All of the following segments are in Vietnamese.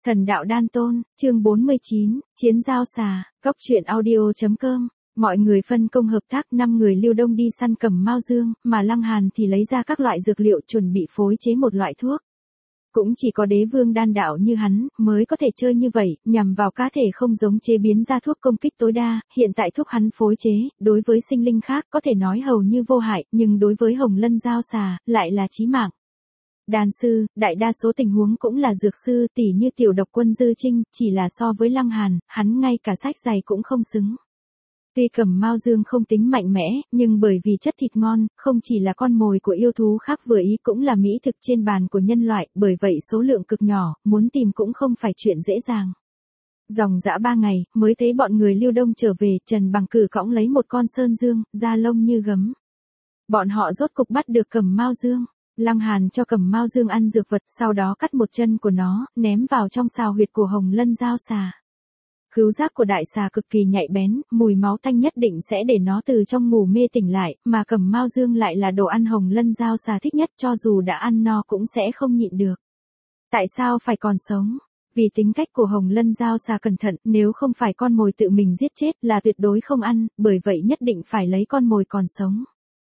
Thần đạo đan tôn, chương 49, chiến giao xà, Cốc truyện audio.com. Mọi người phân công hợp tác, 5 người Lưu Đông đi săn Cẩm Mao Dương, mà Lăng Hàn thì lấy ra các loại dược liệu chuẩn bị phối chế một loại thuốc. Cũng chỉ có đế vương đan đạo như hắn mới có thể chơi như vậy, nhằm vào cá thể không giống chế biến ra thuốc công kích tối đa. Hiện tại thuốc hắn phối chế, đối với sinh linh khác có thể nói hầu như vô hại, nhưng đối với Hồng Lân giao xà lại là chí mạng. Đan sư, đại đa số tình huống cũng là dược sư, tỉ như tiểu độc quân Dư Trinh, chỉ là so với Lăng Hàn, hắn ngay cả sách giày cũng không xứng. Tuy Cẩm Mao Dương không tính mạnh mẽ, nhưng bởi vì chất thịt ngon, không chỉ là con mồi của yêu thú khác vừa ý cũng là mỹ thực trên bàn của nhân loại, bởi vậy số lượng cực nhỏ, muốn tìm cũng không phải chuyện dễ dàng. Dòng dã 3 ngày, mới thấy bọn người Lưu Đông trở về, Trần Bằng Cử cõng lấy một con sơn dương, da lông như gấm. Bọn họ rốt cục bắt được Cẩm Mao Dương. Lăng Hàn cho Cẩm Mao Dương ăn dược vật, sau đó cắt một chân của nó, ném vào trong sào huyệt của Hồng Lân giao xà. Khứu giác của đại xà cực kỳ nhạy bén, mùi máu tanh nhất định sẽ để nó từ trong ngủ mê tỉnh lại, mà Cẩm Mao Dương lại là đồ ăn Hồng Lân giao xà thích nhất, cho dù đã ăn no cũng sẽ không nhịn được. Tại sao phải còn sống? Vì tính cách của Hồng Lân giao xà cẩn thận, nếu không phải con mồi tự mình giết chết là tuyệt đối không ăn, bởi vậy nhất định phải lấy con mồi còn sống.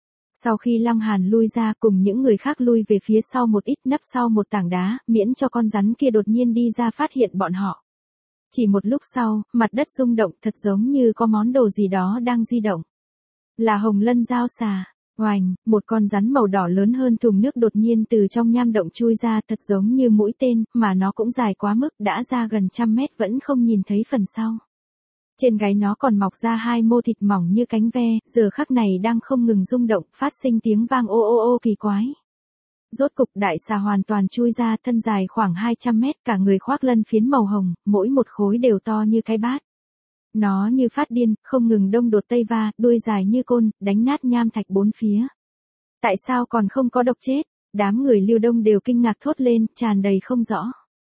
Sau khi Lăng Hàn lui ra, cùng những người khác lui về phía sau một ít, nấp sau một tảng đá, miễn cho con rắn kia đột nhiên đi ra phát hiện bọn họ. Chỉ một lúc sau, mặt đất rung động, thật giống như có món đồ gì đó đang di động. Là Hồng Lân giao xà. Oành, một con rắn màu đỏ lớn hơn thùng nước đột nhiên từ trong nham động chui ra, thật giống như mũi tên, mà nó cũng dài quá mức, đã ra gần 100 mét vẫn không nhìn thấy phần sau. Trên gáy nó còn mọc ra 2 mô thịt mỏng như cánh ve, giờ khắc này đang không ngừng rung động, phát sinh tiếng vang ô ô ô kỳ quái. Rốt cục đại xà hoàn toàn chui ra, thân dài khoảng 200 mét, cả người khoác lân phiến màu hồng, mỗi một khối đều to như cái bát. Nó như phát điên, không ngừng đông đột tây va, đuôi dài như côn, đánh nát nham thạch bốn phía. Tại sao còn không có độc chết? Đám người Lưu Đông đều kinh ngạc thốt lên, tràn đầy không rõ.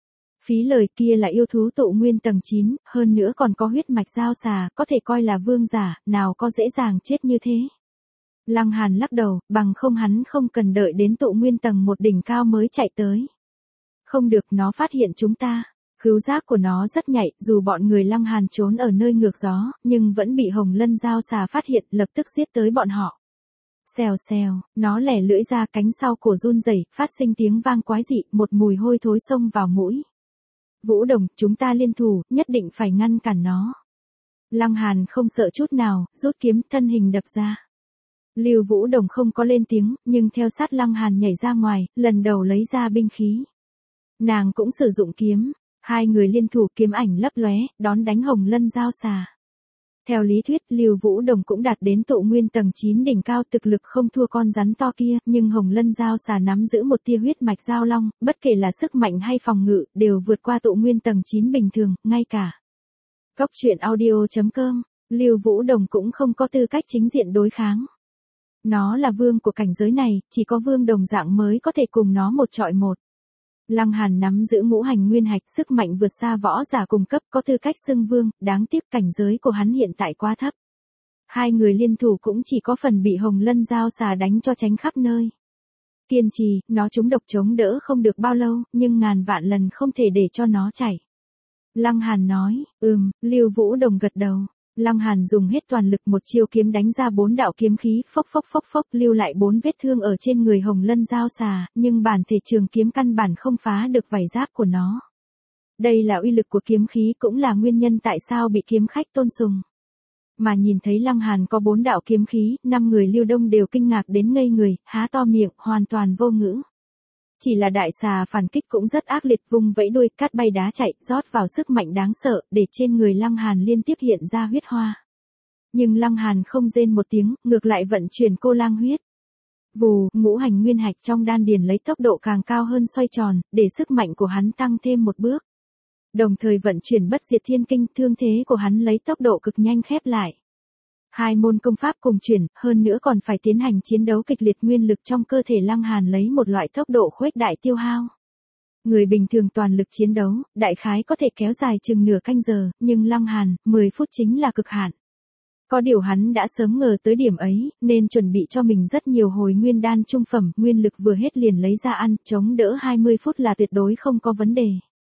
Phí lời, kia là yêu thú tụ nguyên tầng 9, hơn nữa còn có huyết mạch giao xà, có thể coi là vương giả, nào có dễ dàng chết như thế. Lăng Hàn lắc đầu, bằng không hắn không cần đợi đến tụ nguyên tầng 1 đỉnh cao mới chạy tới. Không được, nó phát hiện chúng ta. Khứu giác của nó rất nhạy, dù bọn người Lăng Hàn trốn ở nơi ngược gió, nhưng vẫn bị Hồng Lân giao xà phát hiện, lập tức giết tới bọn họ. Xèo xèo, nó lẻ lưỡi ra, cánh sau cổ run rẩy, phát sinh tiếng vang quái dị, một mùi hôi thối xông vào mũi. Vũ Đồng, chúng ta liên thủ, nhất định phải ngăn cản nó. Lăng Hàn không sợ chút nào, rút kiếm, thân hình đập ra. Lưu Vũ Đồng không có lên tiếng, nhưng theo sát Lăng Hàn nhảy ra ngoài, lần đầu lấy ra binh khí. Nàng cũng sử dụng kiếm, hai người liên thủ, kiếm ảnh lấp lóe, đón đánh Hồng Lân giao xà. Theo lý thuyết, Lưu Vũ Đồng cũng đạt đến tụ nguyên tầng 9 đỉnh cao, thực lực không thua con rắn to kia, nhưng Hồng Lân giao xà nắm giữ một tia huyết mạch giao long, bất kể là sức mạnh hay phòng ngự, đều vượt qua tụ nguyên tầng 9 bình thường, ngay cả. Cốc truyện audio.com, Lưu Vũ Đồng cũng không có tư cách chính diện đối kháng. Nó là vương của cảnh giới này, chỉ có vương đồng dạng mới có thể cùng nó một trọi một. Lăng Hàn nắm giữ ngũ hành nguyên hạch, sức mạnh vượt xa võ giả cùng cấp, có tư cách xưng vương, đáng tiếc cảnh giới của hắn hiện tại quá thấp. Hai người liên thủ cũng chỉ có phần bị Hồng Lân giao xà đánh cho tránh khắp nơi. Kiên trì, nó trúng độc chống đỡ không được bao lâu, nhưng ngàn vạn lần không thể để cho nó chảy. Lăng Hàn nói, Lưu Vũ Đồng gật đầu. Lăng Hàn dùng hết toàn lực, một chiêu kiếm đánh ra 4 đạo kiếm khí, phốc phốc phốc phốc, lưu lại 4 vết thương ở trên người Hồng Lân giao xà, nhưng bản thể trường kiếm căn bản không phá được vảy giáp của nó. Đây là uy lực của kiếm khí, cũng là nguyên nhân tại sao bị kiếm khách tôn sùng. Mà nhìn thấy Lăng Hàn có 4 đạo kiếm khí, 5 người Lưu Đông đều kinh ngạc đến ngây người, há to miệng, hoàn toàn vô ngữ. Chỉ là đại xà phản kích cũng rất ác liệt, vung vẫy đuôi, cát bay đá chạy, rót vào sức mạnh đáng sợ, để trên người Lăng Hàn liên tiếp hiện ra huyết hoa. Nhưng Lăng Hàn không rên một tiếng, ngược lại vận chuyển cô lang huyết. Vù, ngũ hành nguyên hạch trong đan điền lấy tốc độ càng cao hơn xoay tròn, để sức mạnh của hắn tăng thêm một bước. Đồng thời vận chuyển bất diệt thiên kinh, thương thế của hắn lấy tốc độ cực nhanh khép lại. Hai môn công pháp cùng chuyển, hơn nữa còn phải tiến hành chiến đấu kịch liệt, nguyên lực trong cơ thể Lăng Hàn lấy một loại tốc độ khuếch đại tiêu hao. Người bình thường toàn lực chiến đấu, đại khái có thể kéo dài chừng nửa canh giờ, nhưng Lăng Hàn, 10 phút chính là cực hạn. Có điều hắn đã sớm ngờ tới điểm ấy, nên chuẩn bị cho mình rất nhiều hồi nguyên đan trung phẩm, nguyên lực vừa hết liền lấy ra ăn, chống đỡ 20 phút là tuyệt đối không có vấn đề.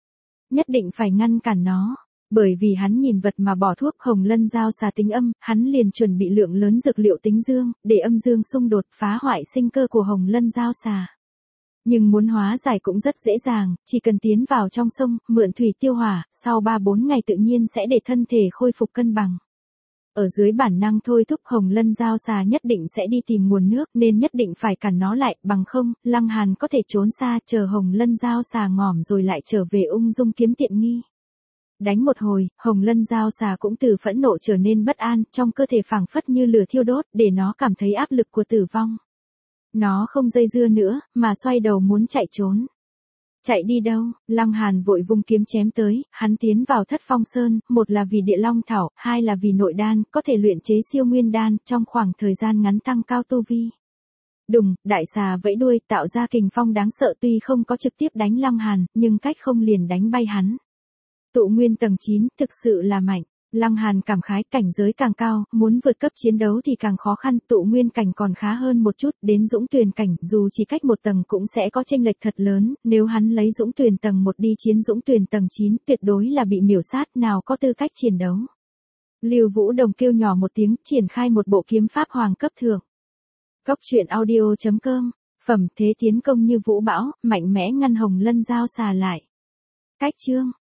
Nhất định phải ngăn cản nó. Bởi vì hắn nhìn vật mà bỏ thuốc hồng lân giao xà tính âm, hắn liền chuẩn bị lượng lớn dược liệu tính dương, để âm dương xung đột phá hoại sinh cơ của hồng lân giao xà. Nhưng muốn hóa giải cũng rất dễ dàng, chỉ cần tiến vào trong sông, mượn thủy tiêu hỏa, sau 3-4 ngày tự nhiên sẽ để thân thể khôi phục cân bằng. Ở dưới bản năng thôi thúc hồng lân giao xà nhất định sẽ đi tìm nguồn nước nên nhất định phải cản nó lại, bằng không, Lăng Hàn có thể trốn xa chờ hồng lân giao xà ngỏm rồi lại trở về ung dung kiếm tiện nghi. Đánh một hồi, hồng lân giao xà cũng từ phẫn nộ trở nên bất an, trong cơ thể phảng phất như lửa thiêu đốt, để nó cảm thấy áp lực của tử vong. Nó không dây dưa nữa, mà xoay đầu muốn chạy trốn. Chạy đi đâu? Lăng Hàn vội vung kiếm chém tới, hắn tiến vào Thất Phong Sơn, một là vì địa long thảo, hai là vì nội đan, có thể luyện chế siêu nguyên đan, trong khoảng thời gian ngắn tăng cao tu vi. Đùng, đại xà vẫy đuôi, tạo ra kình phong đáng sợ, tuy không có trực tiếp đánh Lăng Hàn, nhưng cách không liền đánh bay hắn. Tụ nguyên tầng 9, thực sự là mạnh. Lăng Hàn cảm khái, cảnh giới càng cao, muốn vượt cấp chiến đấu thì càng khó khăn, tụ nguyên cảnh còn khá hơn một chút, đến dũng tuyền cảnh, dù chỉ cách một tầng cũng sẽ có chênh lệch thật lớn, nếu hắn lấy dũng tuyền tầng 1 đi chiến dũng tuyền tầng 9, tuyệt đối là bị miểu sát, nào có tư cách chiến đấu. Lưu Vũ Đồng kêu nhỏ một tiếng, triển khai một bộ kiếm pháp hoàng cấp thượng. Cốc truyện audio.com, phẩm thế tiến công như vũ bão, mạnh mẽ ngăn hồng lân giao xà lại. Cách chương